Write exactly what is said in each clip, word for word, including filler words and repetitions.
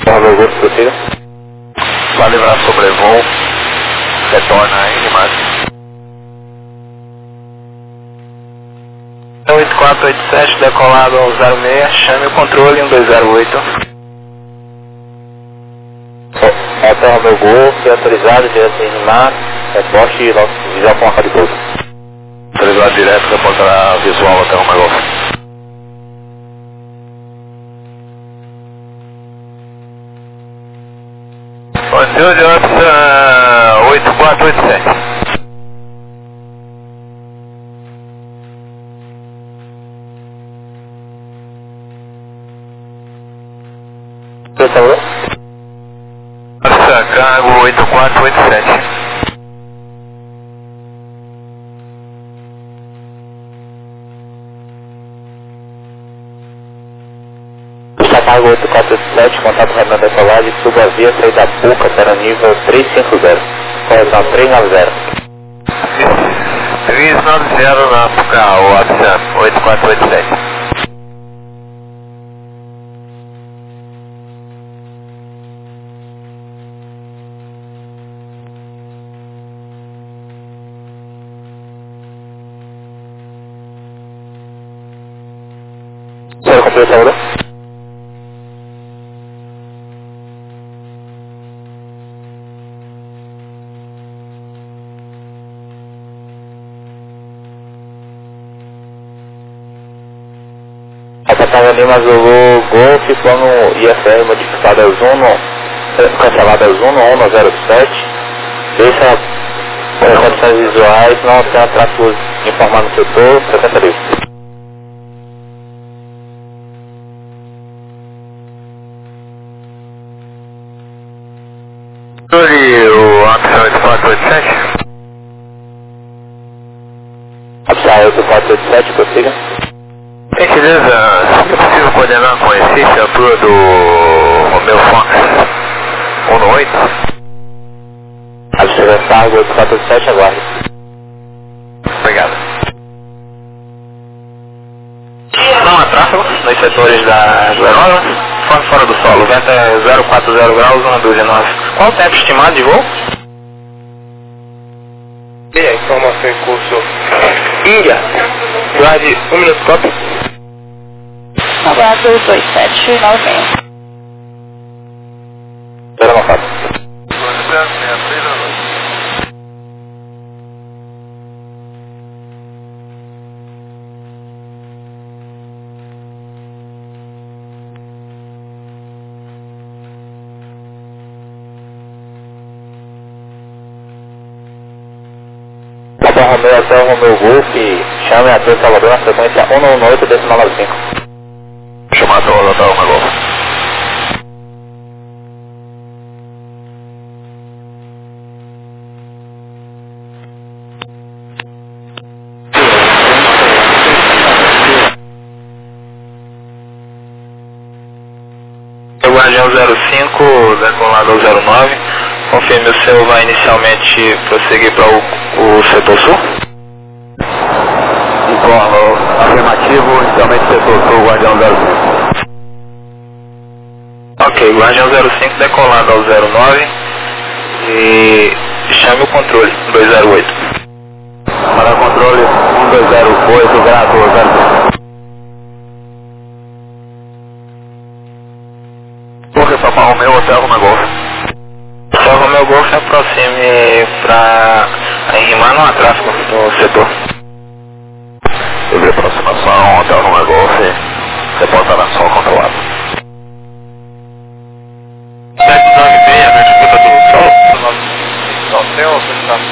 Bravo Golf, prossiga. Vai livrar sobrevoo. Retorna aí, Márcio. oito quatro oito sete, decolado ao zero seis, chame o controle um dois zero oito. Hotel Romeo Golf, autorizado, direto em Rimar, reporte e visual com a de Golf. Autorizado direto, reportar visual até Romeo Golf. Onde Officer oito quatro oito sete. Por favor. Nossa, cargo oito quatro oito sete. Está cargo oito quatro oito sete, contato Renan Decolagem, suba a via, saída da Puca, para nível trezentos e cinquenta. Correção trezentos e noventa. trezentos e noventa na Puca, o WhatsApp oito quatro oito sete. Senhor, por favor. Acatava Lima Zulu Golf, plano I F R modificado a Zuno, cancelado a Zuno um zero sete. Deixa para condições visuais, não tem tráfego informado no setor, setenta livre. O Opção oito quatro oito sete. Opção oito quatro oito sete, prossiga. Gentileza, se é possível coordenar com esse a tua do Romeo Fox um no oito? Absurda cargo oito quatro oito sete, aguarde. Obrigado. Não há tráfego nos setores da Joerola, fora, fora do solo, o vento é zero quatro zero graus, uma dúzia nove. Qual o tempo estimado de voo? E a informação em curso. Índia, guarde um minuto, copy. Aguardo dois sete nove seis. Zero nove. Hotel Romeo, Hotel Romeo Golf, chame a T Salvador na frequência um um oito, decimal nove cinco. Chamado ao Hotel Romeo Golf. Guardião zero cinco, decolado ao zero nove. Confirme, o seu vai inicialmente prosseguir para o, o setor sul? Informo, afirmativo, inicialmente setor sul, Guardião zero cinco. Ok, Guardião zero cinco decolado ao zero nove e chame o controle dois zero oito. Para controle um dois zero oito, grato zero cinco. Porque só para Romeo, Hotel Romeo Golf. Hotel Romeo Golf se aproxime para enrimar, não há tráfego no setor. Sobre aproximação, Hotel Romeo Golf, reportará só controlado. sete nove seis, na disputa do sol. Hotel ou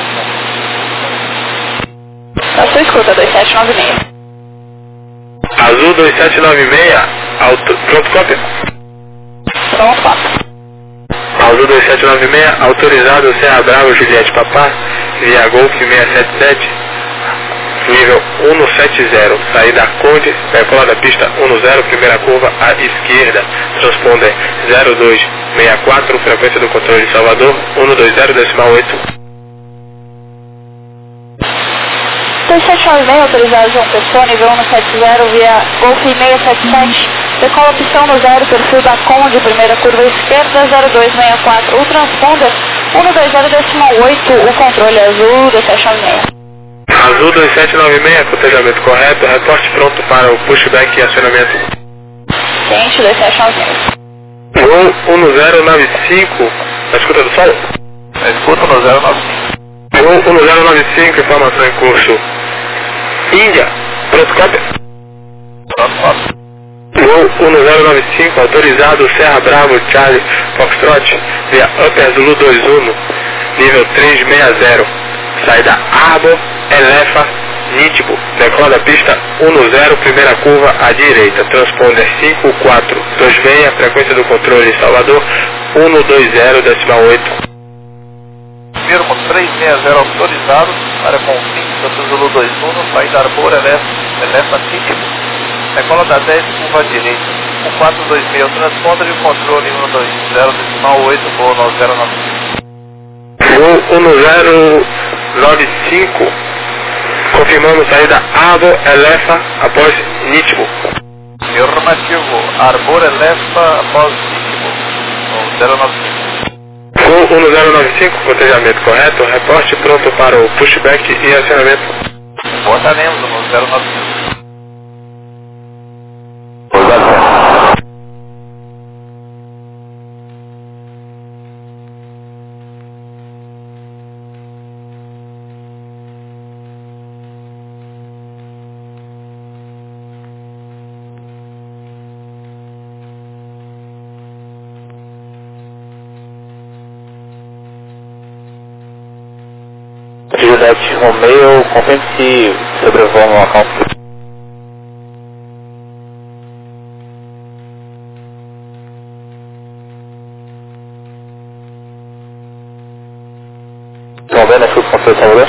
Na sua escuta, dois sete nove seis. Azul dois sete nove seis, auto... pronto, cópia? Pronto, quatro. Azul dois sete nove seis, autorizado Serra Bravo, Juliette Papá, via Golf seiscentos e setenta e sete, nível cento e setenta, saída Conde, percola da pista cento, primeira curva à esquerda, transponder zero dois seis quatro, frequência do controle de Salvador, cento e vinte, decimal oito. dois sete nove seis, autorizado João Pessoa, nível cento e setenta, via Golf seiscentos e setenta e sete, Decola pistão no zero, perfil da Conde, primeira curva esquerda, zero dois seis quatro. O transponder, um dois zero decimal oito, o controle azul, dois sete nove seis. Azul dois sete nove seis, cotejamento correto, reporte pronto para o pushback e acionamento. Ciente, dois sete nove seis. Gol um zero nove cinco, na escuta do sol? Na escuta no zero nove cinco. Gol um zero nove cinco, informação em curso. Índia, pronto, cópia. Pronto, cópia. Gol um zero nove cinco, autorizado Serra Bravo Charlie Foxtrot, via Upper Zulu dois um, nível trezentos e sessenta. Saída Arbor, Elefa, Nitibo. Decola da pista um zero, primeira curva à direita. Transponder cinco quatro dois seis, frequência do controle Salvador um dois zero decimal oito. Firmo trezentos e sessenta autorizado, área com fixo, Zulu dois um, saída Arbor, Elefa, Elefa, Nitibo. Decola da dez, curva à direita. um quatro dois seis, transponder de controle um dois zero decimal oito, voo nove zero nove cinco. Gol um zero nove cinco, confirmando saída Arbor, Elefa, após Nitibo. Afirmativo, Arbor, Elefa, após Nitibo, zero nove cinco. Gol um zero nove cinco, cotejamento correto, reporte pronto para o pushback e acionamento. Botaremos no zero nove cinco. Juliette Romeo, confirme se sobrevoa no local. Estão vendo aqui o controle Salvador?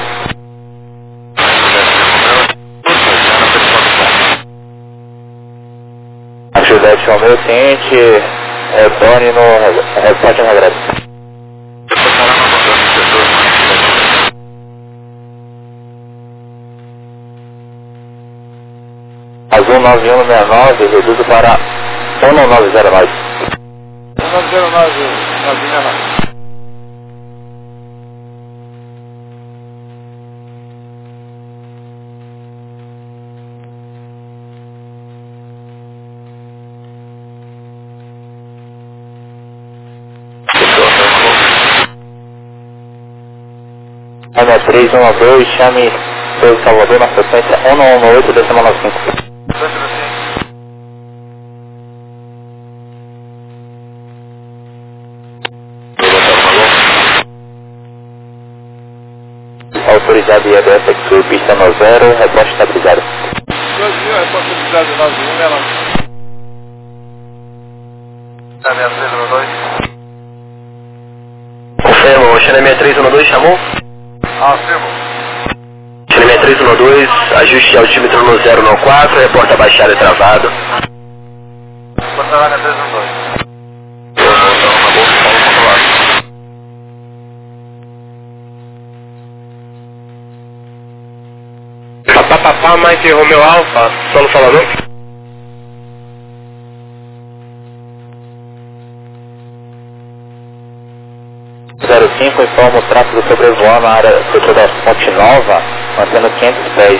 A Juliette Romeo, ciente, retorne no repórter no regresso. Azul nove um seis nove, reduzo para um nove zero nove. um nove zero nove, nove seis nove. Ana três um dois, chame pelo Salvador na frequência um um oito decimal nove cinco. Autorizado I A B S Exur, pista no zero, reposte estabilizado. dois mil, reposte estabilizado, nove um seis nove. seis três um dois. Confirmo, China seis três um dois, chamou? Afirmo. China seis três um dois, ajuste altímetro no zero nove quatro, reporta baixado e travado. Portalária três um dois. Papapá, Mike Romeo Alfa, solo Salvador. zero cinco, informa o tráfego sobrevoando a área setor da Ponte Nova, mantendo quinhentos pés.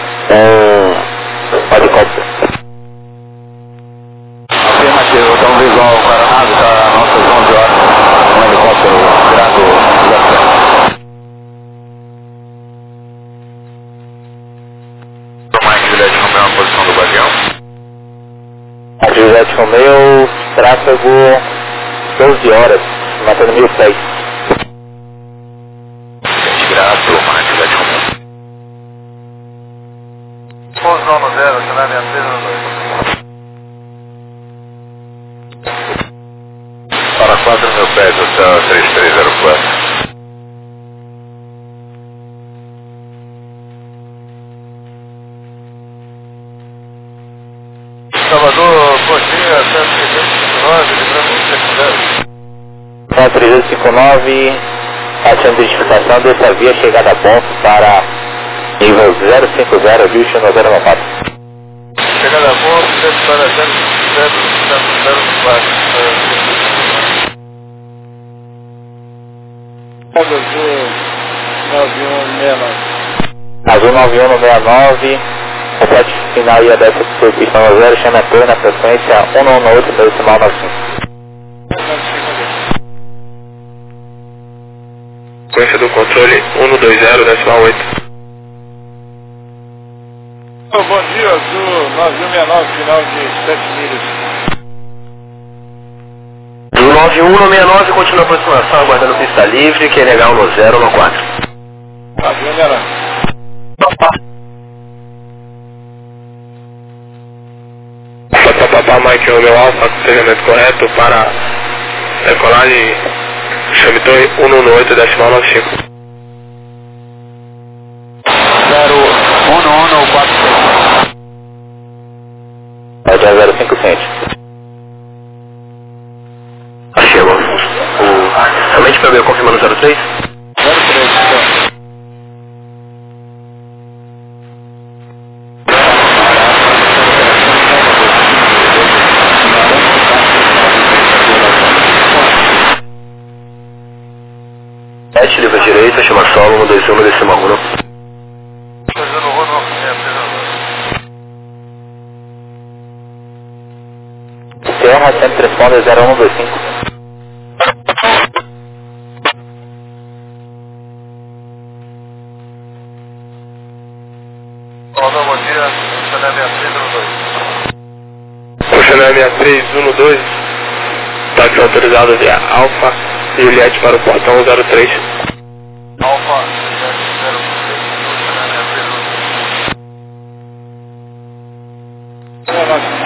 Um helicóptero. Afirmativo, então visual, o Coronado está a nossas onze horas, um helicóptero grado Juliette Romeo, a posição do guardião. A Juliette Romeo, tráfego doze horas, mantendo mil pés. Grado, Juliette Romeo. Pouso no zero, China seis três um dois. Para quatro mil pés, hotel três três zero quatro. Salvador, Coxinha, cento trezentos e cinquenta e nove, livrando trezentos e cinquenta e nove, ação de identificação dessa via chegada a ponto para nível zero cinco zero, Houston zero nove quatro. Chegada a ponto, para zero cinco zero. Azul nove um seis nove, repete final I A dez por pista zero, chama a torre na frequência um um oito decimal nove cinco. Frequência do controle um dois zero decimal oito. Bom dia, Azul nove um seis nove, final de sete milhas. Do nove um seis nove, continua a aproximação, aguardando pista livre, Q N H um zero um quatro. nove um seis nove. Papapá, Mike Romeo Alfa, com treinamento correto para decolagem, chame torre um um oito decimal nove cinco. zero um um quatro seis. Pode zero cinco cento. Achei, mano. O... Somente para ver, confirmando zero três? zero três, então. sete, livre à direita, chama solo, um dois um decimal um. Terra sempre responde zero um dois cinco. Olá, bom dia, Chanel sessenta e três um dois. Chanel sessenta e três um dois, táxi autorizado via Alfa, Juliette para o portão zero três. Alfa, zero três, Chanel sessenta e três.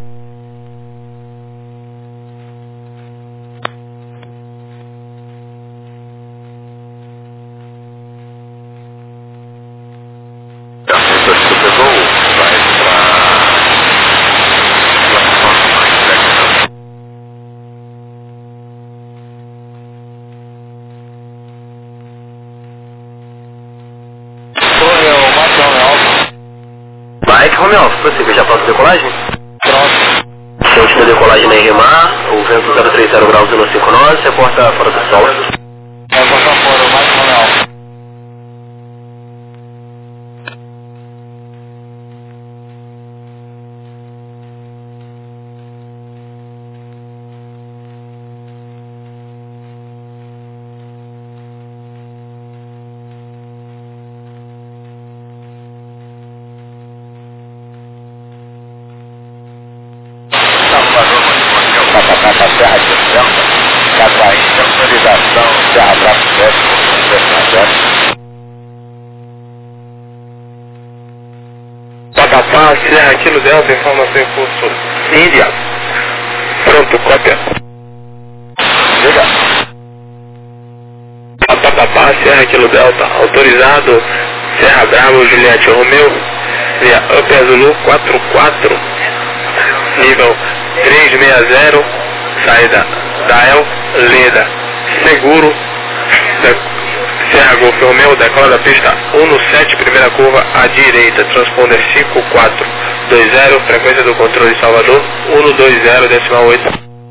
Mike Romeo, possível, já pronto a decolagem? Pronto. Se a última decolagem na R M A, o vento zero três zero graus um cinco nove, você porta fora do sol. Vai botar fora o mais Romeo. Serra de Santa, Cataína, autorização, Serra Bravo sete, Papapá, Serra Kilo Delta, informação em curso Índia. Pronto, cópia. Liga. Papapá, Serra Kilo Delta, autorizado, Serra Bravo, Juliette Romeo, via Up Azulu quatro quatro, nível trezentos e sessenta, saída da El Leda, seguro, Serra Golf Romeo, decola da pista um sete, primeira curva à direita, transponder cinco quatro dois zero, frequência do controle Salvador, um dois zero decimal oito.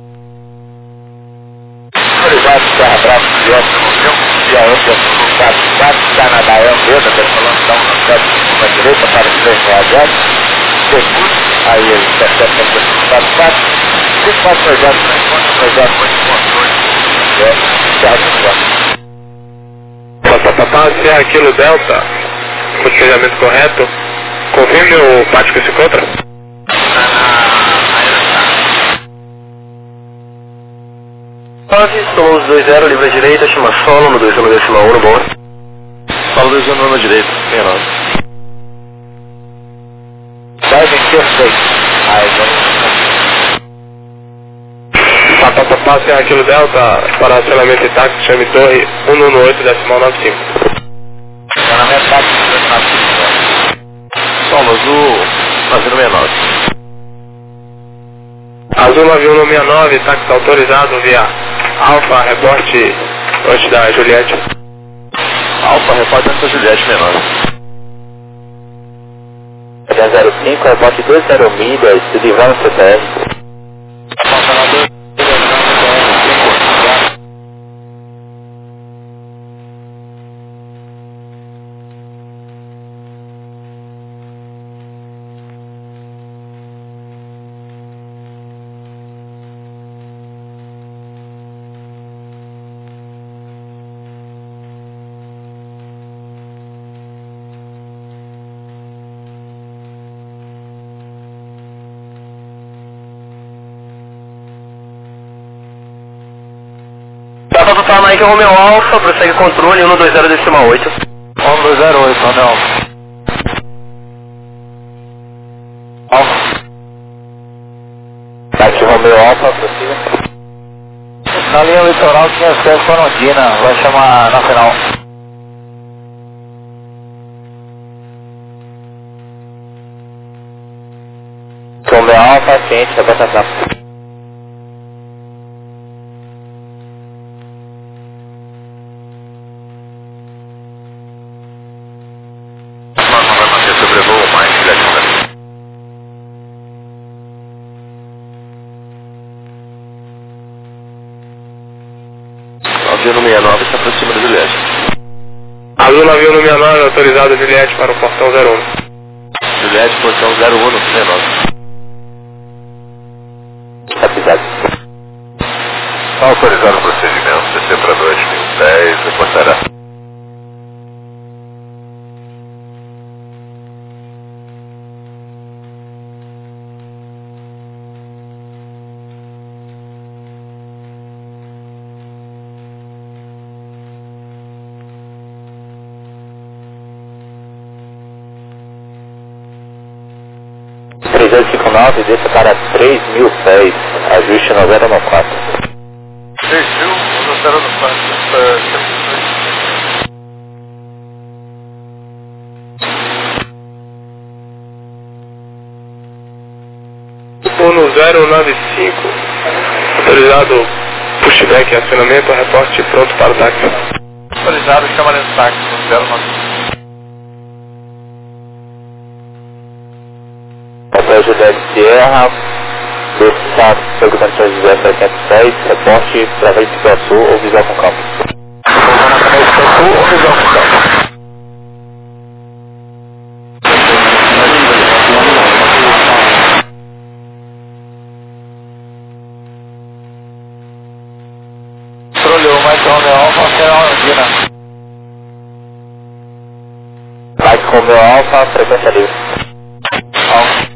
Autorizado, Serra Bravo, Juliette Romeo, via Up Azulu quatro quatro, Canadá El Leda, decolando da um sete, curva à direita para trezentos e sessenta, seguro, aí ele intercepta a quatro quatro. cinco quatro projetos, projeto muito controle. É, certo, Papapá, Serra Kilo Delta, com despejamento correto, confirme o pátio que se encontra. nove, somos dois zero, livre à direita, chama solo, no dois um decimal um, bom. Solo dois um na direita, tem nove. Vai vencer seis. Aí, vamos. Papapá, Serra Kilo Delta, para acionamento de táxi, chame torre um um oito decimal nove cinco. Acionamento táxi, Solo azul, fazendo sessenta e nove. Azul nove um seis nove, táxi autorizado via Alfa, reporte antes da Juliette. Alfa, repórter antes da Juliette menor. zero cinco, rebote dois zero milhas, Divan C T R. Passa para Mike Romeo Alfa, prossegue controle um dois zero decimal oito. um dois zero oito, Romeo Alfa. Alfa. Mike Romeo Alfa, prossiga. Na linha litoral tinha acesso para Ondina, vai chamar na final. Romeo Alfa, ciente, repassa a frente. Avião sessenta e nove se aproxima do Juliette. Azul nove um sessenta e nove, autorizado Juliette para o portão zero um. Juliette, portão zero um, sessenta e nove. Avisado. Está autorizado o procedimento, descer para dois mil e dez, reportará. três oito cinco nove, desça para três mil pés, ajuste no zero quatro. três mil, um zero quatro. um zero nove cinco, autorizado pushback e acionamento, reporte pronto para o táxi. Autorizado, chama no táxi, no zero nove cinco. Hotel Juliette Sierra, desça pelo São José trezentos e seis, reporte para Vista Sul ou visual com campo. Vista Sul ou visual com campo? Trolhou, mais Romeo Alfa, será Ondina. Mike Romeo Alfa, frequência livre. Alfa.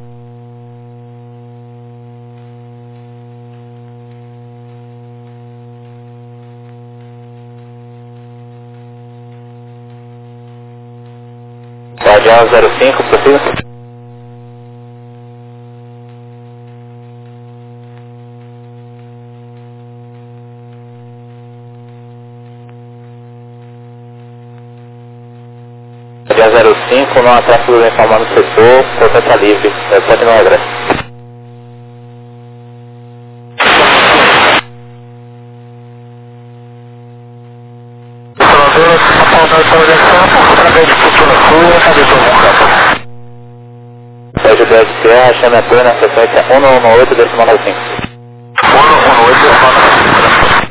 Guardião zero cinco, prossiga. Guardião zero cinco, não há tráfego informado no setor, portanto está livre, pode não regresso. Juliette Sierra, chame a torre na frequência um um oito decimal nove cinco. um um oito decimal nove cinco.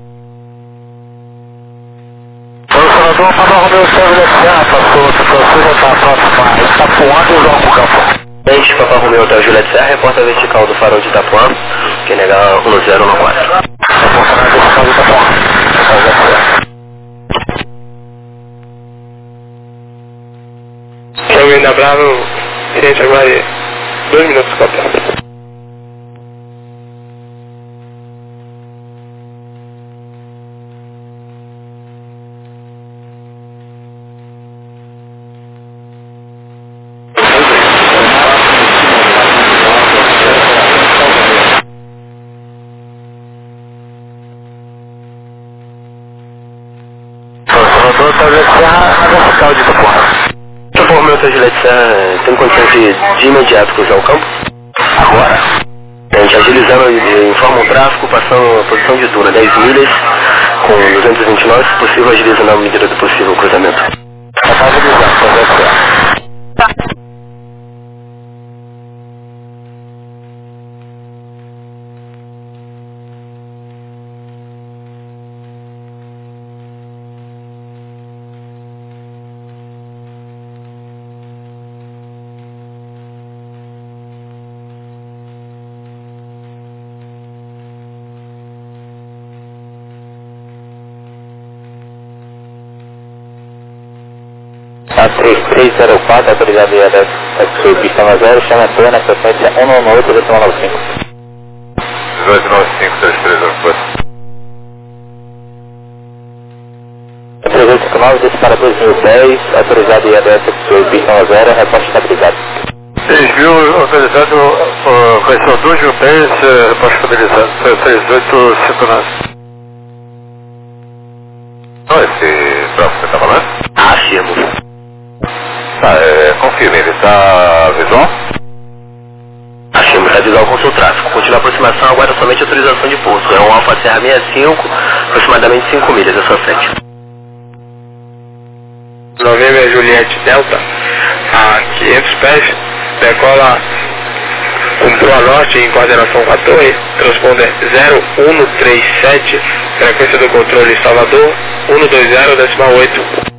Posicionador para o Romeo Juliette Sierra, passou, passou, já está próximo, está voando e joga o campo. Este Papa Romeo Hotel Juliette Serra, reporta vertical do farol de Itapuã, que negar um zero um quatro. Reporta vertical do Itapuã. Então, ainda bravo, gente, aguarde dois minutos, copiado. Posicionador Hotel Juliette Serra, na vertical de Itapuã. Papa Romeo Hotel Juliette Serra, tem condições de, de imediato cruzar o campo? Agora. A gente agilizando, informa o tráfego, passando a posição de Duna, dez milhas, com duzentos e vinte e nove, se possível, agiliza na medida do possível o cruzamento. Está agilizando, está vertical. Tá três três zero quatro, autorizado I A D S, taxi pista nove zero, chama Antônio na frequência um nove oito dois nove cinco. dezoito nove cinco três três zero quatro. três oito cinco nove, desse para dois mil e dez, autorizado I A D S, taxi pista nove zero, reporte estabilizado. três mil, autorizado, uh, correção dois mil e dez, uh, reporte estabilizado, três oito cinco nove. Não, esse próximo que você está falando? Ah, afirmo. Tá, é, confirme, ele está visual? Afirmo, está visual com o seu tráfego. Continua a aproximação, aguarda somente autorização de pouso. É um Alfa Serra sessenta e cinco, aproximadamente cinco milhas da sua frente. Novembro Juliette Delta, a quinhentos pés, decola com proa norte em coordenação com a torre, transponder zero um três sete, frequência do controle Salvador, um dois zero decimal oito.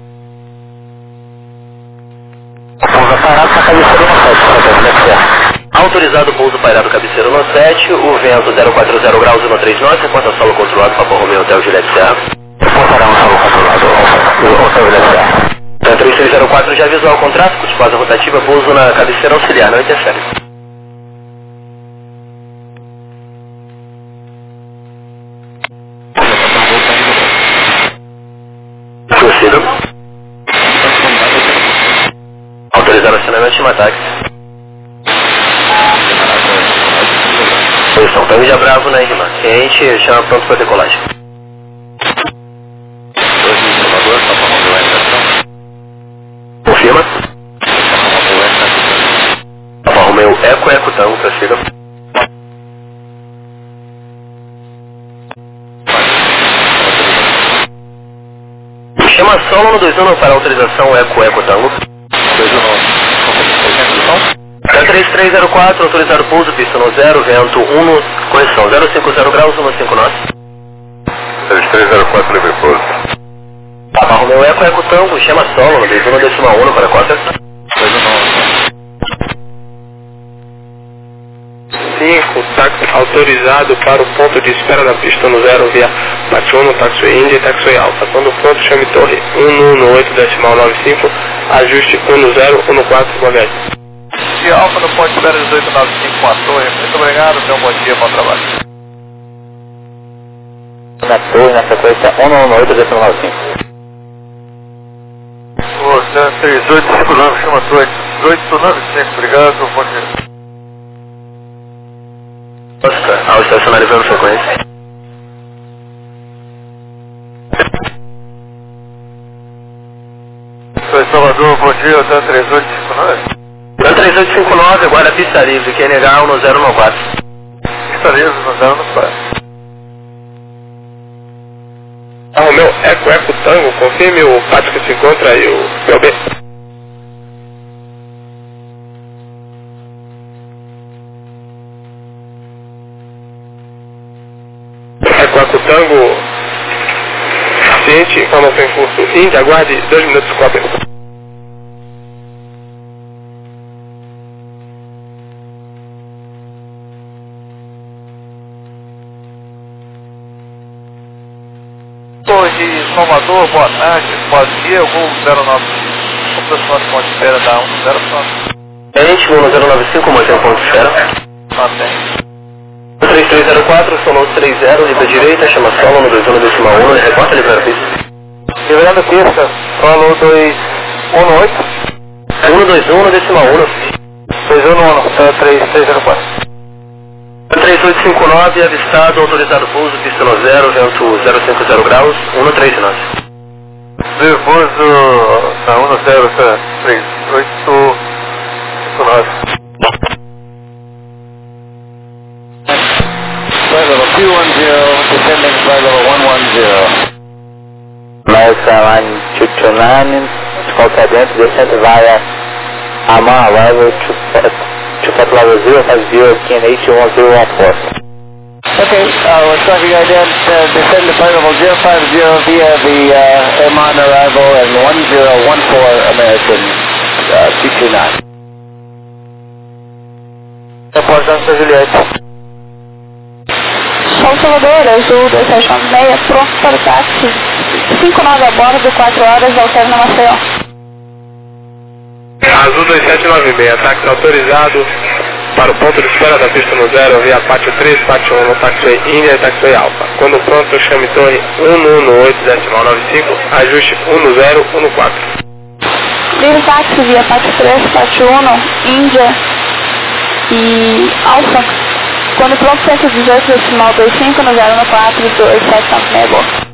Autorizado o pouso pairado cabeceiro no sete, o vento zero quatro zero graus e trinta e nove, reporta solo controlado Papa Romeo Hotel Juliette Serra. Reportará um solo controlado, Hotel Juliette Serra. três três zero quatro já visual com tráfego, de fase rotativa, pouso na cabeceira auxiliar, não interfere. Prossiga. Autorizar o acionamento de cima táxi. Posição Família Bravo na Irmã. Ciente, chama pronto para decolagem. Confirma. Alfa Romeo Eco Eco Tango, prossiga. Chama solo no dois um para autorização Eco Eco Tango. dois um. três três zero quatro, autorizado pouso, pista no zero, vento um, correção zero cinco zero graus, um cinco nove. três três zero quatro, livre pouso. Alfa Romeo Eco Eco Tango, chama solo no dois um decimal um para Cota. cinco, táxi autorizado para o ponto de espera da pista no zero via Batiuno, Taxiway India e Taxiway Alfa. Quando pronto, chame torre um um oito decimal nove cinco, ajuste um zero um quatro, boa viagem. E Alfa no ponto de espera dezoito nove cinco com a torre. Muito obrigado, tenha um bom dia, bom trabalho. Na torre, na frequência um nove oito dois nove cinco. O três oito cinco nove, chama a torre dezoito nove cinco, obrigado, bom dia. Ao estacionário pela frequência. Sou Salvador, bom dia, hotel três oito cinco nove. Hotel três oito cinco nove, agora pista livre, Q N H um zero um quatro. Pista livre, um zero um quatro. Ah, o meu Eco Eco Tango, confirme o pátio que se encontra aí, o P O B. Eco Eco Tango, ciente, informação em curso, Índia, aguarde dois minutos, cópia. Torre Salvador, boa tarde, bom dia, eu vou zero nove, o pessoal de ponto de espera da um zero nove. Gente, um zero nove cinco, mantém o ponto de espera. Mantém. três três zero quatro, solo três zero, livre direita, chama solo no dois um decimal um, reporta livre pista. Liberando pista, solo dois um oito. um dois um decimal um. dois um um, três três zero quatro. três oito cinco nove, avistado, autorizado pouso, pista no zero, vento zero cinco zero graus, um três nove. Nervoso, na um zero três oito cinco nove. Flight level two one zero, descending flight level one one zero. American Line two two nine, qualquer dentro, descendo via Amar level to flight level zero five zero, Q N H one zero one four. Okay, uh, we're traffic ident, uh, descend to flight level zero five zero via the uh, Amman arrival and one zero one four American uh, two two nine. Airport Santa Juliette. São Salvador, Azul dois sete nove seis, pronto para o táxi. cinco nove a bordo, quatro horas, alterna Maceió. Azul dois sete nove seis, táxi autorizado para o ponto de espera da pista no zero, via Pátio três, Pátio um, Taxiway India e Taxiway Alpha. Quando pronto, chame torre um um oito decimal nove cinco, ajuste um zero um quatro. Livre táxi via Pátio três, Pátio um, Índia e Alpha. Quando pronto, cento e dezoito decimal vinte e cinco no zero um quatro, dois sete nove seis, boa.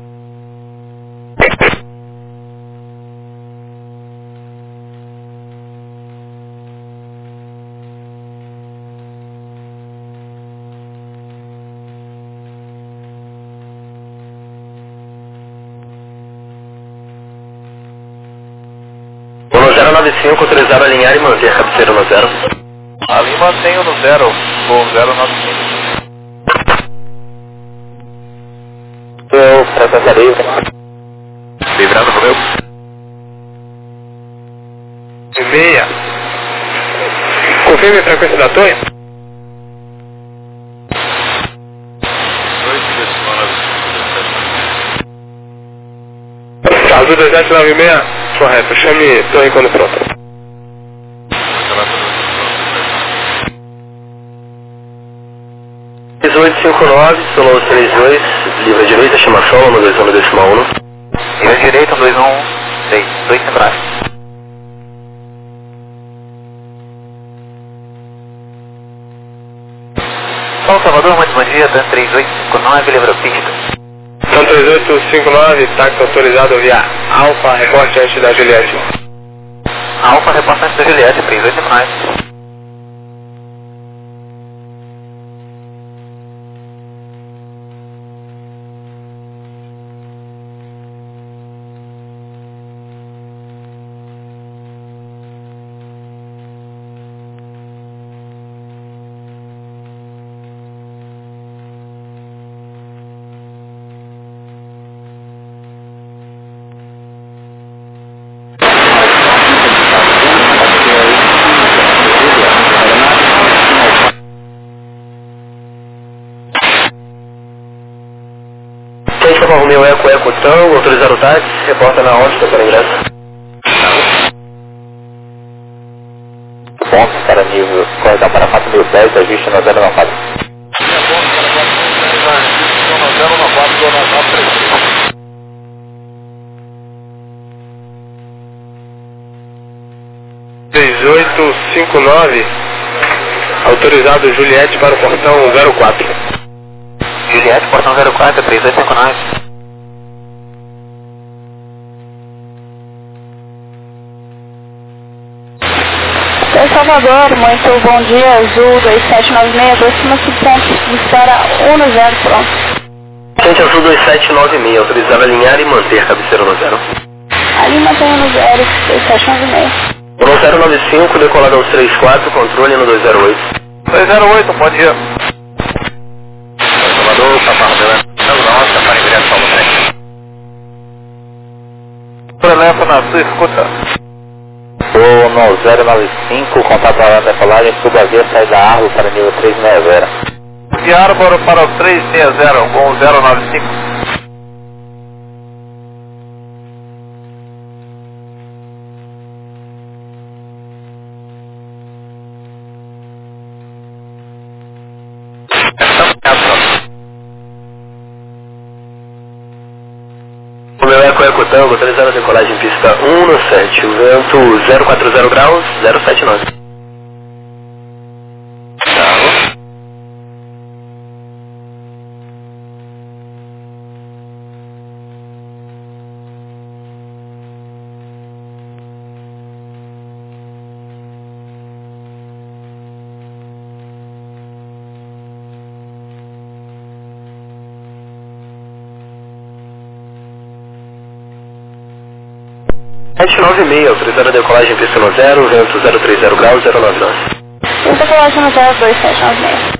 No zero nove cinco, autorizado a alinhar e manter a cabeceira no zero. Ali mantenho no zero, com zero nove cinco. Eu, frequência livre. Livrando pro meu. Meia. Confirme a frequência da torre. Azul dois sete nove seis, correto. Chame torre quando pronto. dezoito cinco nove, Solon três dois, livre à direita, chama solo, no dois um decimal um. Livre à direita, dois um seis, dois centrais. São Salvador, muito bom dia, Dan três oito cinco nove, livre a pista. São três oito cinco nove, táxi autorizado via Alfa, reporte antes da Juliette. Alfa, reporte antes da Juliette, três oito cinco nove. Romeu Eco Eco Tango, autorizado o táxi, reporta na ótica para ingresso. Pontos para nível, corredor para quatro mil dez, ajuste no zero nove quatro. dezoito cinco nove, autorizado Juliette para o portão zero quatro. Juliette, portão zero quatro, três oito cinco nove. Em Salvador, muito bom dia, Azul dois sete nove seis, aproxima-se do ponto de espera um no zero, pronto. Gente, Azul dois sete nove seis, autorizado a alinhar e manter a cabeceira no zero. Ali mantém no zero, dois sete nove seis. No zero nove cinco, decolado aos três quatro, controle no dois zero oito. dois zero oito, bom dia. Salvador, Papa Romeu, nossa, para ingresso ao trem. Prelefa na sua escuta. Vou no zero nove cinco, contato a decolagem, suba a via, sai da árvore para nível três seis zero. De Árboro para o três seis zero, com o zero nove cinco. Romeu Eco Eco Tango, autorizado a decolagem em pista um no sete, o vento zero quatro zero graus, zero sete nove. sete nove seis, autorizado a decolagem em pista no zero, vento zero três zero graus, zero nove nove. Eu decolagem no zero dois sete nove seis.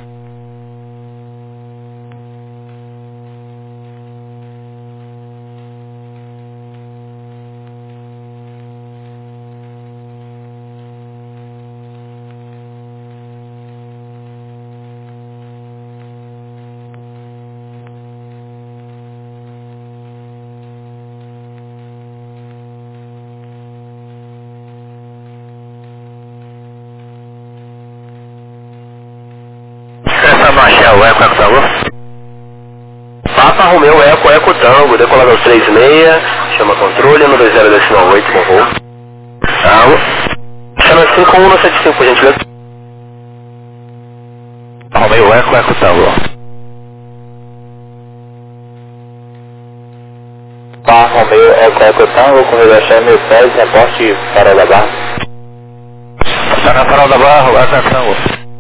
Papa Romeu Eco, Eco Tango, decolado aos três seis, chama controle, um dois zero decimal oito, bom voo. Alô? Chama cinco um sete cinco, por gentileza. Romeu Eco, Eco Tango. Papa Romeu Eco, Eco Tango, corredor X mil pés, reporte Farol da Barra. Está na Farol da Barra, Eco Tango.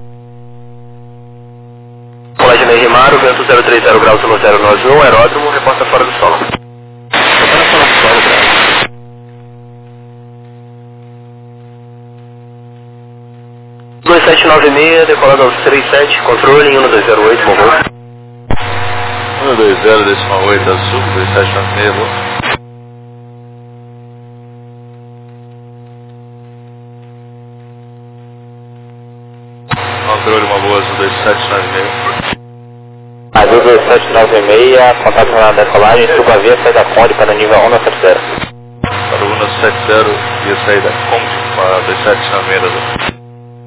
Colégio Ney Rimaro, vento zero três zero graus no zero nove um, aeródromo, reporta fora do solo. Está na Farol do Solo, Brasil. dois sete nove seis, decolado aos três sete, controle, um dois zero oito, bom voo. um dois zero decimal oito, azul, dois sete nove seis, voo. Controle, uma boa, azul, dois sete nove seis. Azul dois sete nove seis, contato na decolagem, suba a via, sai da Conde para o nível um sete zero. Para o um sete zero, ia sair da Conde para dois sete nove seis, azul.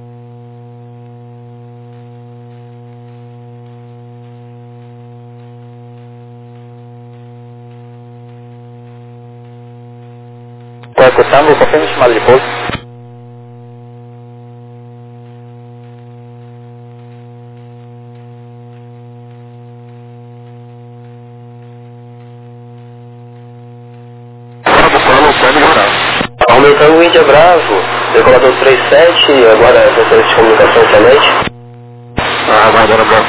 Eco Tango, confirme chamada de pouso. Romeu Tango, Índia Bravo, decolador três sete, agora centro de comunicação internet. Ah, aguardando Bravo.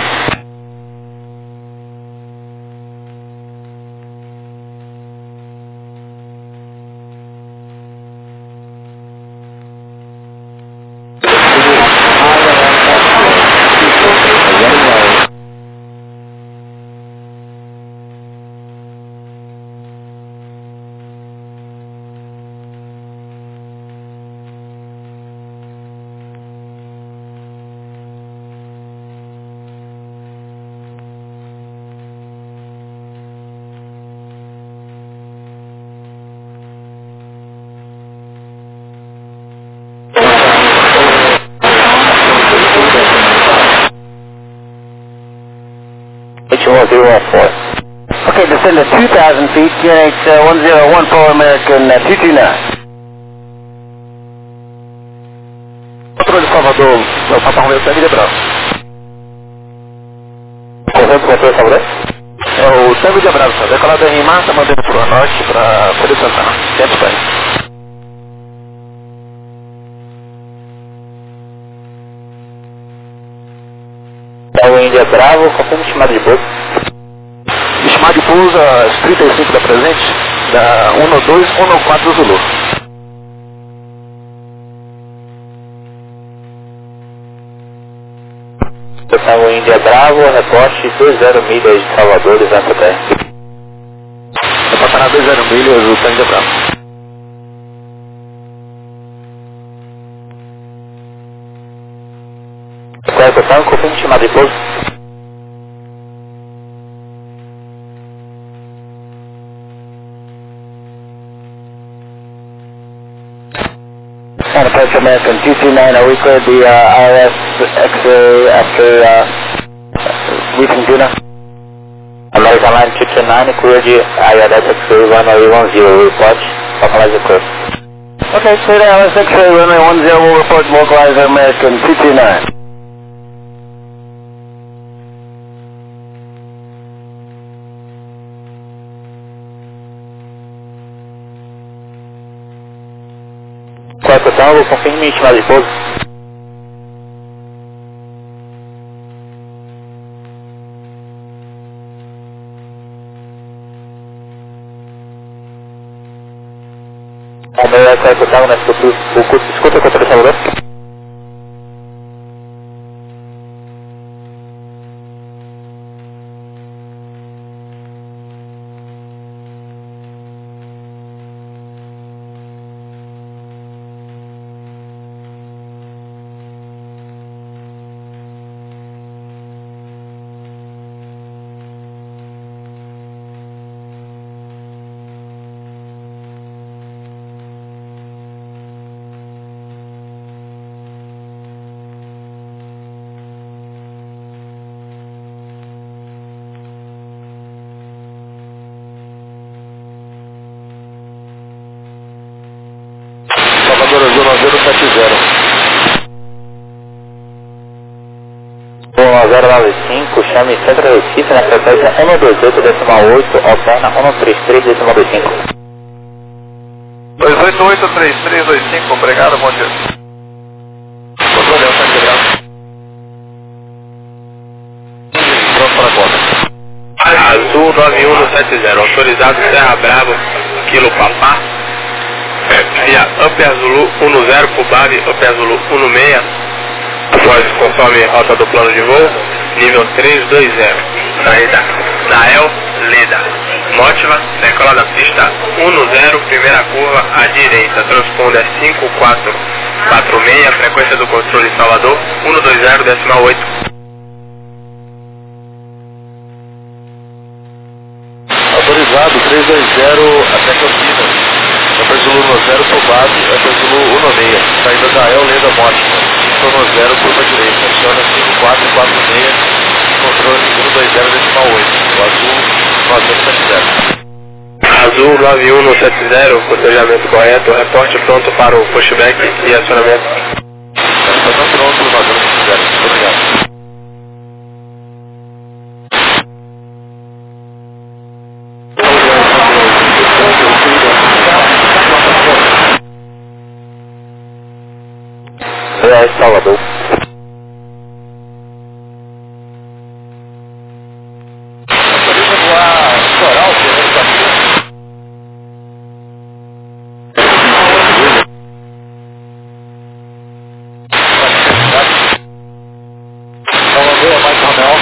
one zero one four. Okay, descend to two thousand feet, Q N H uh, one zero one four American uh, two two nine. Controle Salvador, o Papa Romeu Tango de Bravo. Correto, controle Salvador? É o Tango de Bravo, só decolado em massa, mantendo para o norte para poder Santana. Tempo para aí. Tango Índia Bravo, confirme chamada de pouso. Estimado de pouso às trinta e cinco da presente, da um dois um quatro Zulu. Tango Índia Bravo, reporte dois zero milhas de Salvador, Levanta Terra. É para parar dois zero milhas o Tango de Bravo. Correto, Tango, confirme chamada de pouso. And approach American two two nine, are we cleared the uh, I R S X-ray after uh, reaching Duna? American Line two two nine, cleared I R S X-ray runway one zero, report, localizer clear. Okay, cleared I R S X-ray runway one zero, will report localizer American two two nine. Correto, Tango, confirme chamada de pouso. Romeu, Correto, Tango, na escuta, escuta o controle Salvador. sete zero. um zero nove cinco, chame Centro Recife na frequência cento e vinte e oito decimal oito, alterna cento e trinta e três decimal vinte e cinco. dois oito oito três três dois cinco, obrigado, bom dia. Controle Alfa Integral. Pronto para a conta. Azul nove um sete zero, autorizado Serra Bravo, Kilo Papá, via Up Azulu dez pro B A V, Up Azulu dezesseis, após conforme rota do plano de voo, nível trezentos e vinte, saída Nael Leda, Mótila, decola da pista dez, primeira curva à direita, transponder cinco quatro quatro seis, frequência do controle Salvador cento e vinte decimal oito. Autorizado trezentos e vinte até Campinas. Upper Zulu dezesseis pro B A V, Upper Zulu dezesseis. Saída da El Leda Mótila. Cinco dezesseis, curva direita. Aciona cinco quatro quatro seis, controle cento e vinte decimal oito. O azul nove um sete zero. Azul nove um sete zero, cotejamento correto, reporte pronto para o pushback e acionamento. Está pronto, nove um sete zero. Obrigado. É Salvador. Autoriza voar Coral, primeiro capítulo. Salvador, mais Romeu.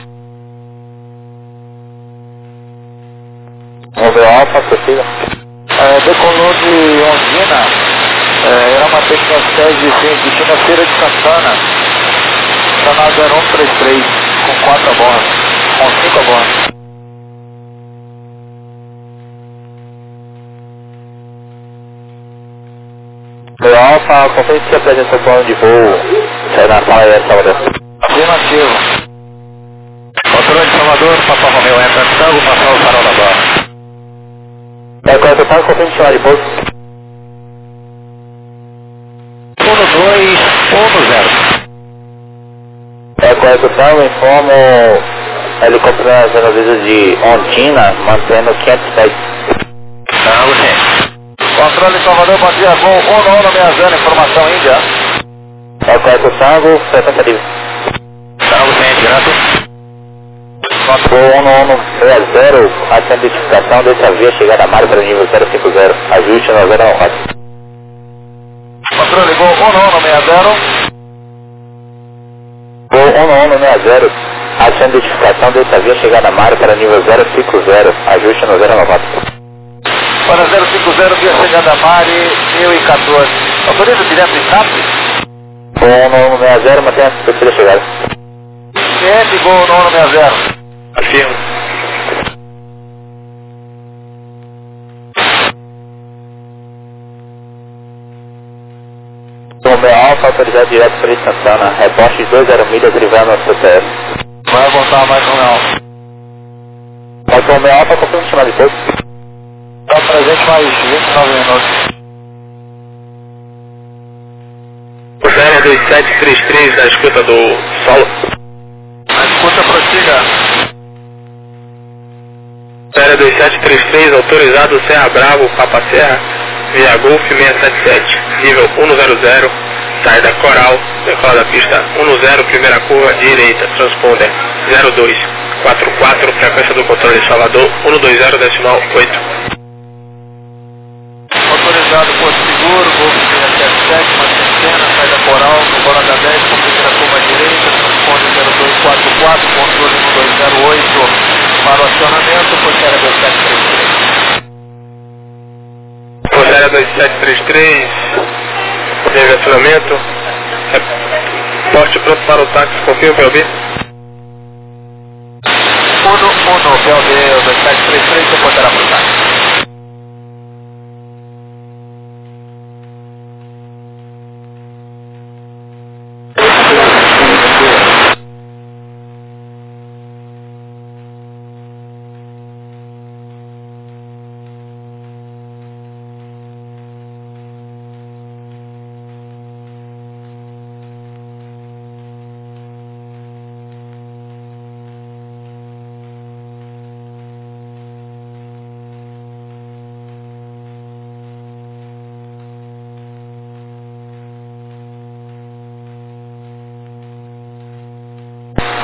Romeu Alfa, possível. É, decolou de Ondina. É, era uma tecnostese de Feira de Santana, canal zero um três três, com quatro a bordo, com cinco a bordo. Meu Alfa, confere se apresenta o plano de voo, sai na sala aí, Salvador. Afirmativo. Controle de Salvador, Papa Romeu, entra no tango, passar o farol da barra. É correto, tá? Confere se chamar de pouso. um dois um zero. É correto, tá? Eu informo helicóptero nas avisos de Ondina, mantendo quinhentos pés. Tango, sim. Controle de Salvador, bom dia, voo um um seis zero, informação Índia. É correto, Tango, frequência livre. Tango, sim, direto. Voo um um seis zero, a identificação dessa via chegada a mar para o nível zero cinco zero, ajuste no zero um quatro. Controle, voo um um seis zero. Voo um um seis zero, a identificação dessa via chegada a mar para o nível zero cinco zero, ajuste no zero um quatro. Para zero cinco zero, via chegada a Mari, mil e quatorze. Autoriza direto em Capri? Voo um um seis zero, mantenha a superfície da chegada. Ciente, voo um um seis zero. Afirmo. Romeu Alfa, autorizado direto para Santana, reposte de dois zero milhas, derivando ao C T S. Vai voltar mais um não. Mas o Romeu Alfa, confirma o chamado de pouso. Está presente mais vinte e nove minutos. Zero dois sete três três da escuta do Sol. A escuta prossiga. Zero dois sete três três, autorizado Serra Bravo, Papa Serra, via Golf seiscentos e setenta e sete, nível cento, saída Coral, decola da pista dez, primeira curva direita, transponder zero dois quatro quatro, frequência do controle de Salvador cento e vinte decimal oito. Autorizado Porto Seguro, Golf seiscentos e setenta e sete, uma centena, saída Coral, no Borada dez, com primeira curva direita, transponder zero dois quatro quatro, controle um dois zero oito, para o acionamento, por zero dois sete três três. Por zero dois sete três três, teve acionamento, porte pronto para o táxi, confirma o P L B? um um, P L B dois sete três três, você poderá para o táxi.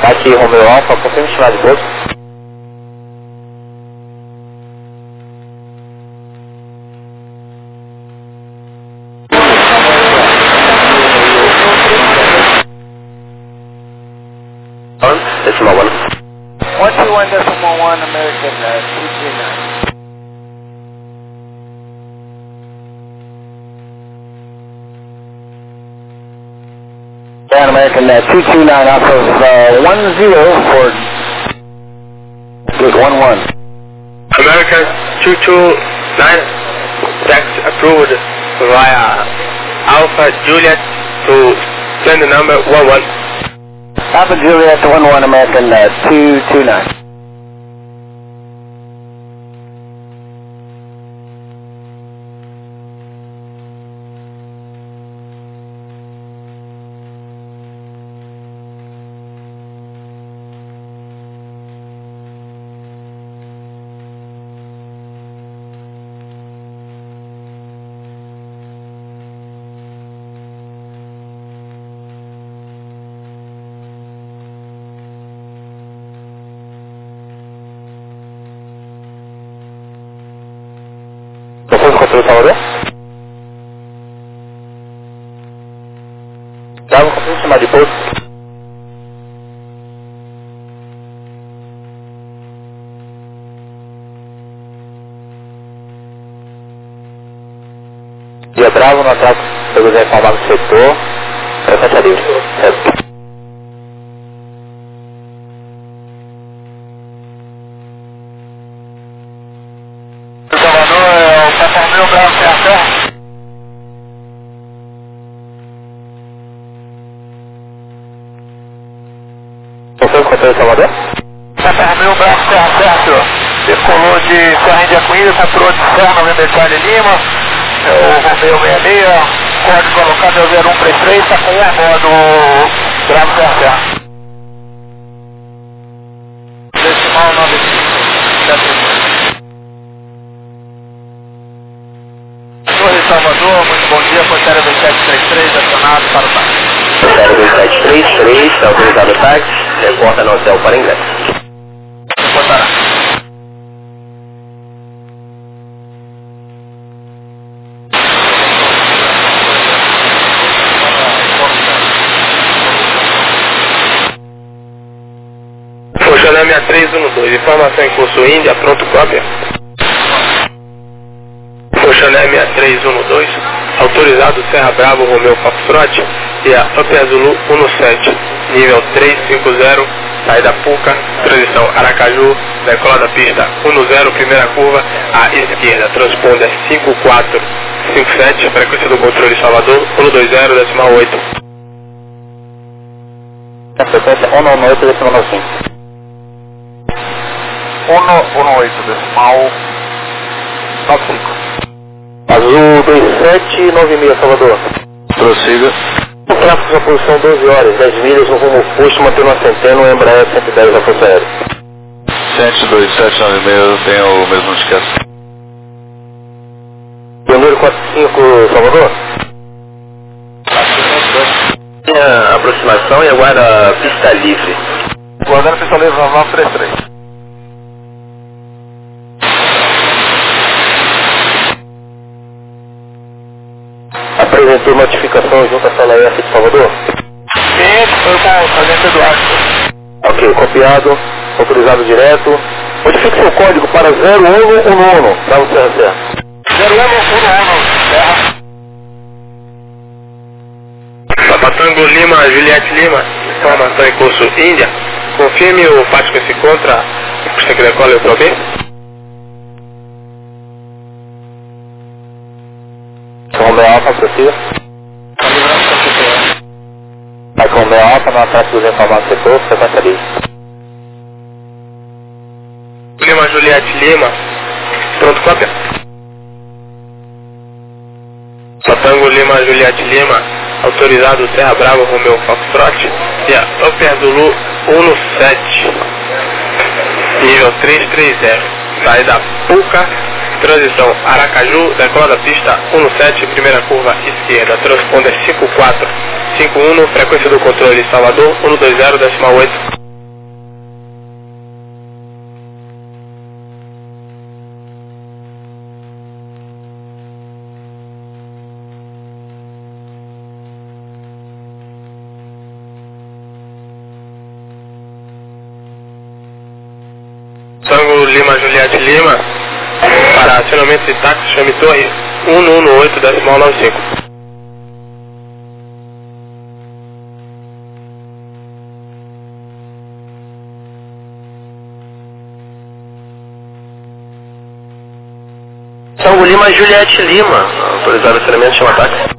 Aqui, Romeo Alfa, confirme estimado de pouso. Decimal one. one two one decimal one, American uh, two two nine. Pan American uh, two two nine off of uh, one zero for gig one one. American two two nine, tax approved via Alpha Juliet to send the number one one. Alpha Juliet one one American uh, two two nine. Controle Salvador. Dá um confirme estimado de pouso. Dia Bravo, no atraso pelo Zé Palmar do setor. Frequência livre. Certo. Controle Salvador. Santa Romeu, Bravo, Serra Certo. Decolou de Serra Índia Coelho, saturou de Serra, Novembro Charlie Lima. É o Romeu sessenta e seis, código colocado é o zero um três três, está com um a bordo, Bravo, Serra Certo. Decimal nove cinco. Torre Salvador, muito bom dia, Portaria dois sete três três, acionado para o táxi. Portaria dois sete três três, está autorizado o táxi, reporta no hotel para ingresso. Reportará. Foxaname três um dois, informação em curso Índia, pronto cópia. Foxaname três um dois, autorizado Serra Bravo, Romeu Foxtrot e a Up Azulu um sete, nível trezentos e cinquenta, saída Puca, transição Aracaju, decola da pista um zero, primeira curva, à esquerda, transponder cinco quatro cinco sete, frequência do controle Salvador, um dois zero, decimal oito. A frequência um nove oito, decimal nove cinco. um nove oito, decimal nove cinco. Azul dois sete nove seis, Salvador. Prossiga. O tráfego na posição doze horas, dez milhas no rumo oposto, mantendo a centena, o Embraer cento e dez da Força Aérea. sete dois sete nove seis tem o mesmo esquece. Número quatro cinco, Salvador. Minha aproximação e aguarda a pista livre. Guardando pista livre nove três três. Apresentou notificação junto à sala F de Salvador? Sim, foi com o Sargento Eduardo. Ok, copiado, autorizado direto. Modifique seu código para zero um um um um, Bravo Serra Serra. zero um um um, Serra. Papatango Lima, Juliette Lima, informação em curso Índia, confirme o fato que se encontra o secretário e o P B. Romeo Alfa, prossiga. Vai com Romeo Alfa, no ataque dos informados do setor, frequência livre. Lima, Juliette Lima, pronto cópia. Patango Lima, Juliette Lima, autorizado Serra Bravo, Romeu Foxtrot e a Up Azulu um sete, nível trezentos e trinta, saída Puca, transição Aracaju, decola da pista um sete, primeira curva esquerda, transponder cinco quatro cinco um, frequência do controle Salvador um dois zero, decimal oito. Tango Lima Juliette Lima, para acionamento de táxi, chame torre um um oito, decimal nove cinco. Tango Lima Juliette Lima, autorizado acionamento, chama táxi.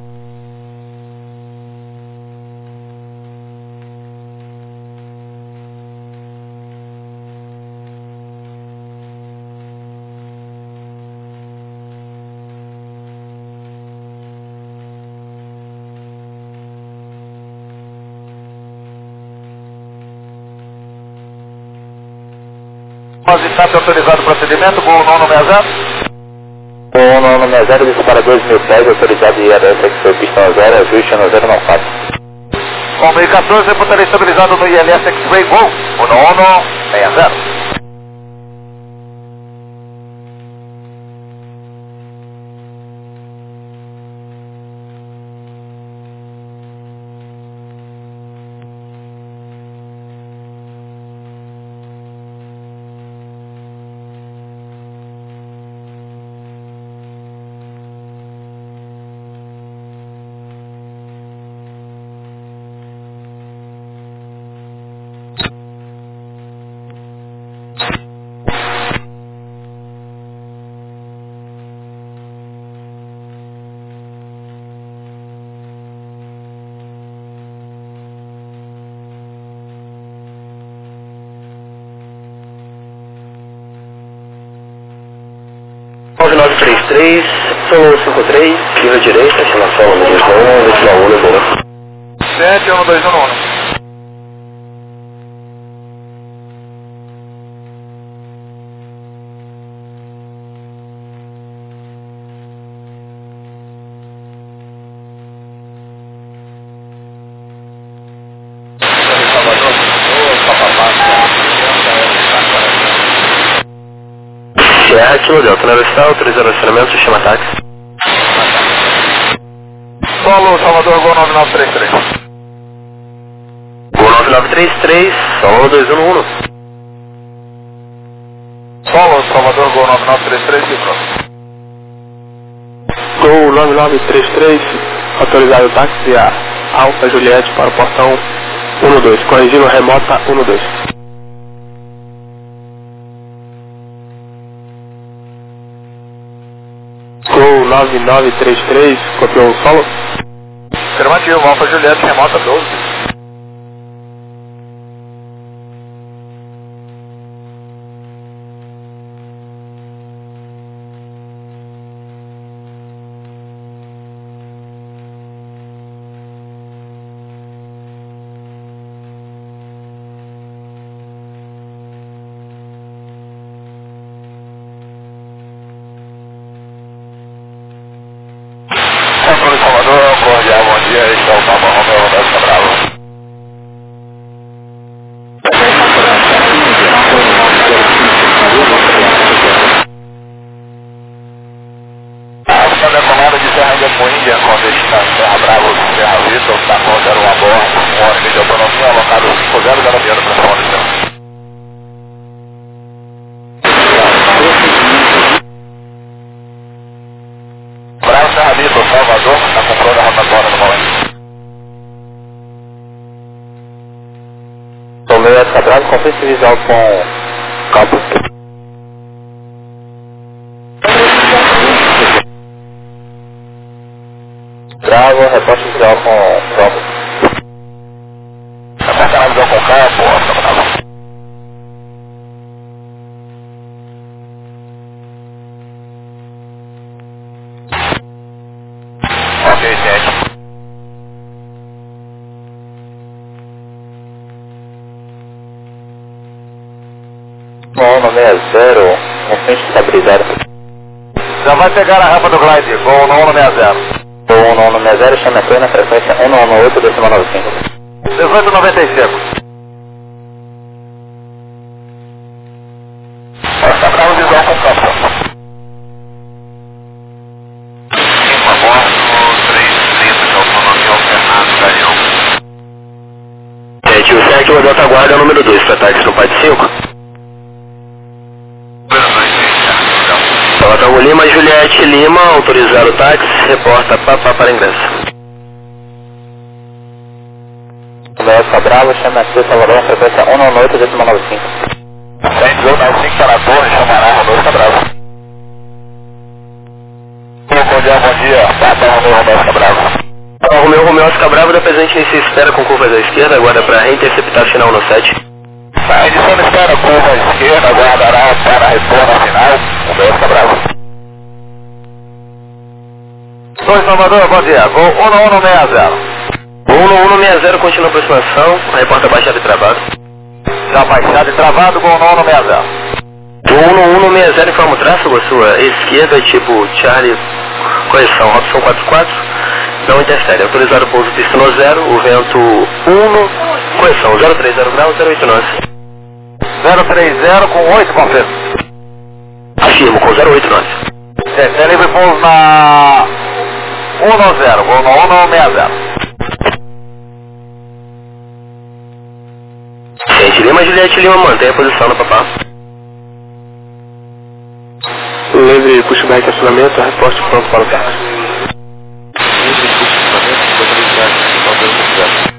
Nós estamos autorizado o procedimento, Gol nono sessenta. Gol nono sessenta, disse para dois mil pés, autorizado I R S X pistão zero, ajuste no zero nove quatro. Com meio quatorze, reportaria estabilizado no I L S X-Ray Gol, nono sessenta. nove nove três três, Solo cinco três, fila direita, estimação número um, decimal um, boa. sete um dois um um. Aquilo Delta Nave está autorizado o acionamento, chama táxi. Solo Salvador, Gol nove nove três três. Gol nove nove três três, Solo dois um um. Solo Salvador, Gol nove nove três três, cifra. Gol nove nove três três, autorizado o táxi a Alfa Juliette para o portão um dois, corrigindo remota um dois. Gol nove nove três três, copiou o solo. Afirmativo, Alfa Juliette, remota doze. Controle Salvador, cordial, bom dia, este é o Papa Romeu, Delta Bravo. A minha comanda de Serra Índia com Índia, com destinação Serra Bravo, Serra Vitor, está com zero um a bordo, um hora e meia de autonomia, alocado cinco zero zero zero para São Luís. Serra Vitor, Salvador, está com prova rotatória no momento. Tomei essa brava, conflito visual com campo. Bravo, reporte visual com campo. Reporte a visão com campo, ó, Bravo. Ok, gente. nono sessenta, conflito estabilizado. Já vai pegar a rampa do glide, Gol nono sessenta. Gol nono sessenta, chama a na frequência um um oito, decimal nove cinco. dezoito noventa e cinco. Essa brava visão com campo. Gente, o certo, o Delta Guarda é o número dois, para táxi no Pai de cinco. Tango Lima, Juliette Lima, autorizar o táxi, reporta Papá para ingresso. Oscar Bravo, chama aqui, Salvador, frequência um nove oito, décimo nove cinco. Frente um nove cinco para a torre, chamará Oscar Bravo. Bom dia, bom dia, Papa Romeu, Oscar Bravo. Romeu, Romeu, Oscar Bravo, da presente inicia espera com curvas à esquerda, aguarda para reinterceptar final no sete. A edição espera curva à esquerda, aguardará para retorno final, Romeu, Oscar Bravo. dois Salvador, bom dia, voo um um seis zero. um um seis zero continua a aproximação, reporta baixada e travado. Já baixado e travado, voo um um seis zero. um um seis zero informa o tráfego à sua esquerda, tipo Charlie, correção, Robson quatro quatro, não interfere. Autorizado o pouso pista no zero, o vento um, correção, zero três zero graus, zero oito nove. zero três zero com oito, confirmo. Afirmo, com zero oito nove. É, é livre pouso na um nove zero, voo no um um seis zero. Gente Lima, Juliette Lima, mantém a posição no papá. Livre pushback acionamento, reporte pronto para o táxi. Livre pushback, possibilidade, autorizado.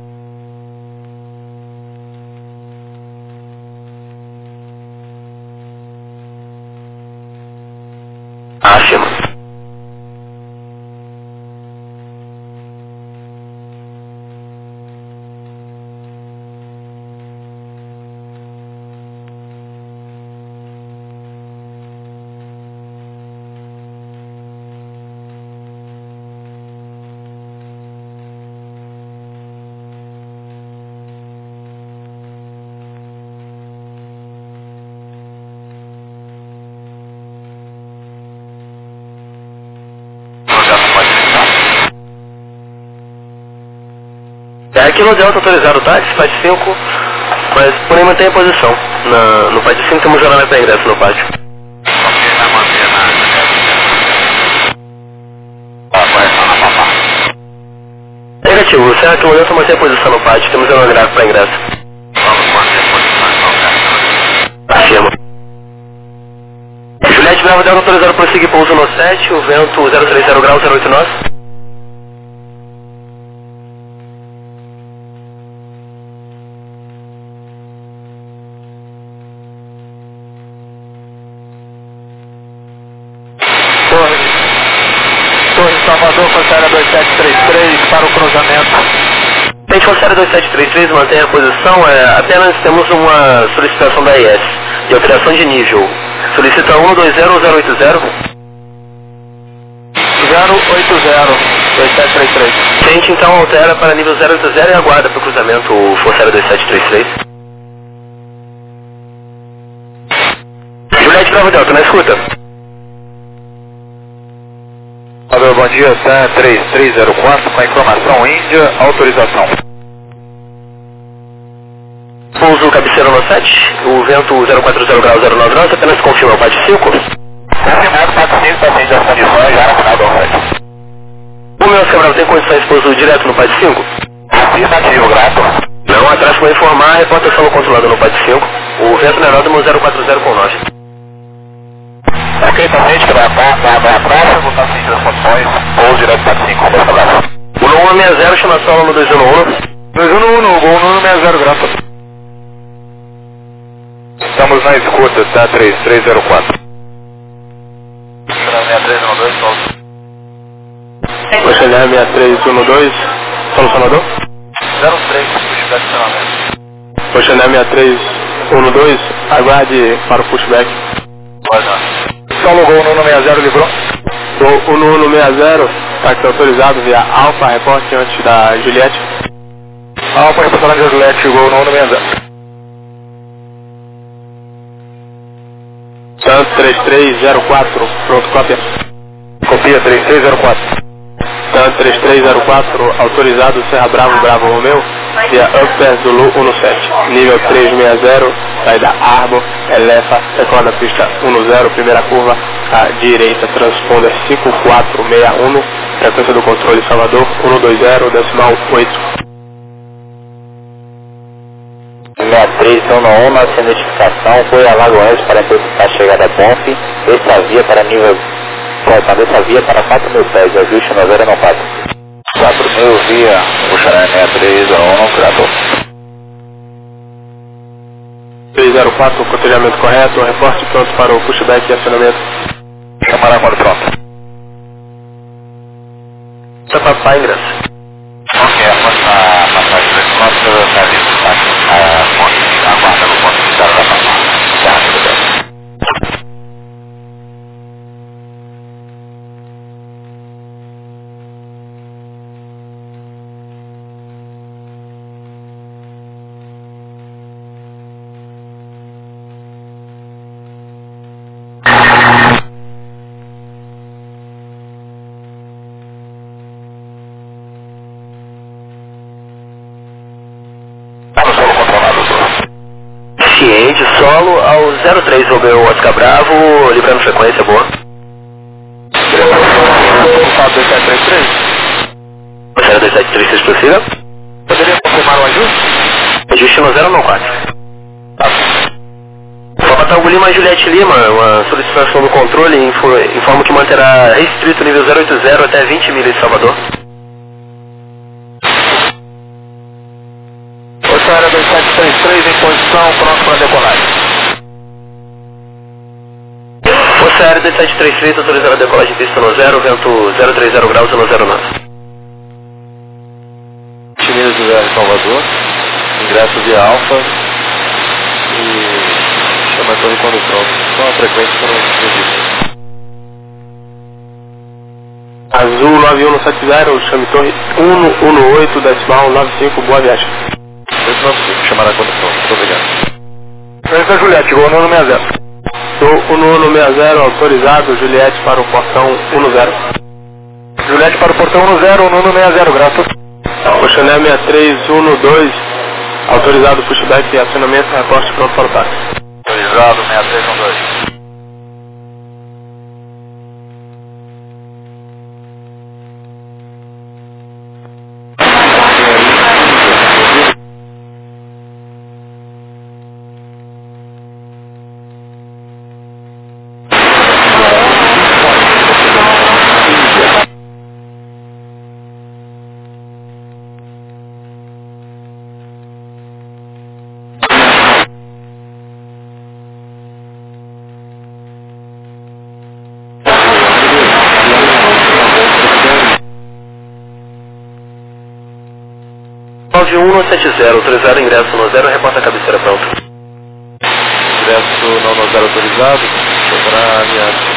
Afirmo. É aqui no Delta autorizado o táxi, P A D cinco, mas porém mantém a posição. Na, no P A D cinco temos jornal para ingresso no pátio. Vai manter na... Negativo, o certo momento mantém a posição no pátio, temos jornal grave para ingresso. Vamos manter a posição então, Afirmo. Juliette Bravo Delta autorizado para prosseguir pouso no sete, o vento zero três zero graus, zero oito nove. Torre Salvador, Forçária dois sete três três para o cruzamento. Gente, Forçária dois sete três três mantém a posição, é, apenas temos uma solicitação da I S de alteração de nível. Solicita um dois zero zero oito zero. zero oito zero, dois sete três três. Gente, então altera para nível zero oito zero e aguarda para o cruzamento o Forçária dois sete três três. Juliette Bravo Delta, na escuta. Salvador, bom dia, Sam três três zero quatro com a informação Índia, autorização. Pouso cabeceira no sete, o vento zero quatro zero graus, zero nove nove, apenas confirma o P A D cinco. Confirmado, P A D cinco, paciente das condições, já no final do sete. O meu Oscar Bravo tem condições de pouso direto no P A D cinco? Afirmativo, grato. Não, atrás vai informar, reporta solo controlado no P A D cinco, o vento no aeródromo zero quatro zero com nove. Ok, paciente que vai atrás, vou estar seguindo as condições, pouso direto P A D cinco, Romeu Bravo. O um um seis zero chama solo no dois um um. dois um um, voo um um seis zero, grato. Estamos na escuta, tá? três três zero quatro. seis três um dois, solo. Oxalá seis três um dois, solo Salvador. zero três, pushback acionamento. Oxalá seis três um dois, aguarde para o pushback. Pode não. Solo Gol um um seis zero, livrou. O um um seis zero, táxi autorizado via Alfa, reporte antes da Juliette. Alfa, reportando de Juliette, Gol um um seis zero. Tanto três três zero quatro, pronto, cópia. Copia três três zero quatro. Tanto três três zero quatro, autorizado Serra Bravo, Bravo Romeu, via Upper Zulu um sete, nível três seis zero, saída Arbor, eleva, recorda pista um zero, primeira curva, à direita, transponder cinco quatro seis um, frequência do controle Salvador, um dois zero, decimal oito. seis três um um, na sua identificação, foi a Lagoense para antecipar a chegada a Bonf, essa via para nível, cortando essa via para quatro mil pés, ajuste no zero quatro. quatro mil via, Buxaré seis três um, gravou. três zero quatro, cotejamento correto, reporte pronto para o pushback e acionamento. Camarada quando pronto. Tá papai, ingresso. Ok, após a passagem do nosso serviço, tá? A ponte, aguarda no ponto de estar da passagem. Tá, tudo bem. Ciente, solo ao zero três, Romeu Oscar Bravo, livrando frequência, boa. Salto dois sete três três. zero dois sete três seis possível? Poderia confirmar o ajuste? Ajuste no zero quatro. Tá. Focatango Lima Juliette Lima, uma solicitação do controle, info, informa que manterá restrito nível zero oito zero até vinte milhas de Salvador. Força Aérea dois sete três três em posição, pronto para decolagem. Força Aérea dois sete três três, autorizada a decolagem pista no zero, vento zero três zero graus no zero nove. vinte milhas do zero Salvador, ingresso via Alfa e chama a torre quando pronto. Só a frequência para não registro. Azul nove um sete zero, chame torre um um oito, decimal nove cinco, boa viagem. dois nove cinco, chamará quando pronto. Muito obrigado. França Juliette, gol no sessenta. Sou um um sessenta, autorizado, Juliette para o portão um zero. Juliette para o portão um zero, um um sessenta, graças. Oxané seis três um dois, autorizado pushback e acionamento, reporte pronto para o táxi. Autorizado seis três um dois. nove um sete zero, autorizado ingresso no zero, reporta a cabeceira pronto. Ingresso não no zero autorizado, chegará alinhado.